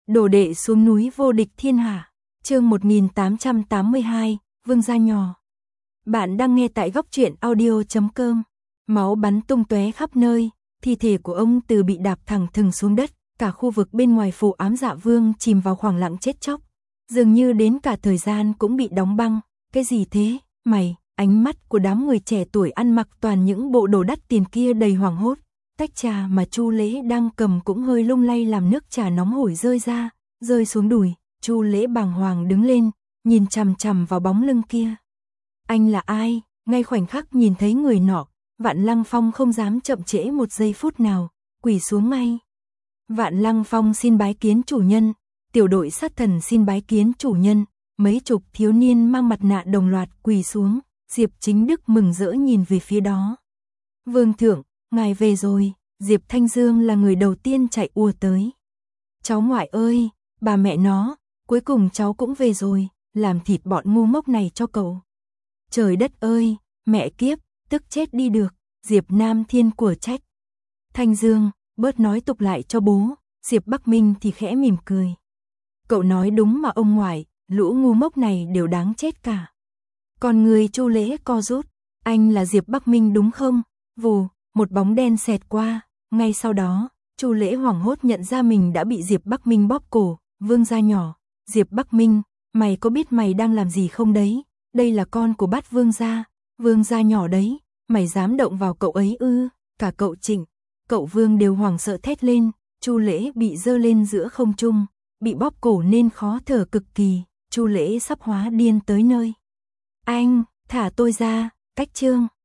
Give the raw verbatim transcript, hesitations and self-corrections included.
Đồ đệ xuống núi vô địch thiên hạ. Chương một nghìn tám trăm tám mươi hai, Vương gia nhỏ. Bạn đang nghe tại góc truyện audio chấm com. Máu bắn tung tóe khắp nơi, thi thể của ông Từ bị đạp thẳng thừng xuống đất, cả khu vực bên ngoài phủ ám Dạ Vương chìm vào khoảng lặng chết chóc. Dường như đến cả thời gian cũng bị đóng băng. Cái gì thế, mày? Ánh mắt của đám người trẻ tuổi ăn mặc toàn những bộ đồ đắt tiền kia đầy hoảng hốt. Tách trà mà Chu Lễ đang cầm cũng hơi lung lay làm nước trà nóng hổi rơi ra, rơi xuống đùi. Chu Lễ bàng hoàng đứng lên, nhìn chằm chằm vào bóng lưng kia. Anh là ai? Ngay khoảnh khắc nhìn thấy người nọ, Vạn Lăng Phong không dám chậm trễ một giây phút nào, quỳ xuống ngay. Vạn Lăng Phong xin bái kiến chủ nhân, tiểu đội sát thần xin bái kiến chủ nhân. Mấy chục thiếu niên mang mặt nạ đồng loạt quỳ xuống, Diệp Chính Đức mừng rỡ nhìn về phía đó. Vương thượng, ngài về rồi. Diệp Thanh Dương là người đầu tiên chạy ùa tới. Cháu ngoại ơi, bà mẹ nó, cuối cùng cháu cũng về rồi, làm thịt bọn ngu ngốc này cho cậu. Trời đất ơi, mẹ kiếp, tức chết đi được. Diệp Nam Thiên của trách. Thanh Dương, bớt nói tục lại cho bố. Diệp Bắc Minh thì khẽ mỉm cười. Cậu nói đúng mà ông ngoại, lũ ngu ngốc này đều đáng chết cả. Còn người Chu Lễ co rút, anh là Diệp Bắc Minh đúng không? Vù, một bóng đen xẹt qua, ngay sau đó, Chu Lễ hoảng hốt nhận ra mình đã bị Diệp Bắc Minh bóp cổ. Vương gia nhỏ, Diệp Bắc Minh, mày có biết mày đang làm gì không đấy? Đây là con của Bát Vương gia, Vương gia nhỏ đấy, mày dám động vào cậu ấy ư? Cả cậu Trịnh, cậu Vương đều hoảng sợ thét lên. Chu Lễ bị giơ lên giữa không trung, bị bóp cổ nên khó thở cực kỳ. Chu Lễ sắp hóa điên tới nơi. Anh, thả tôi ra, Cách Trương.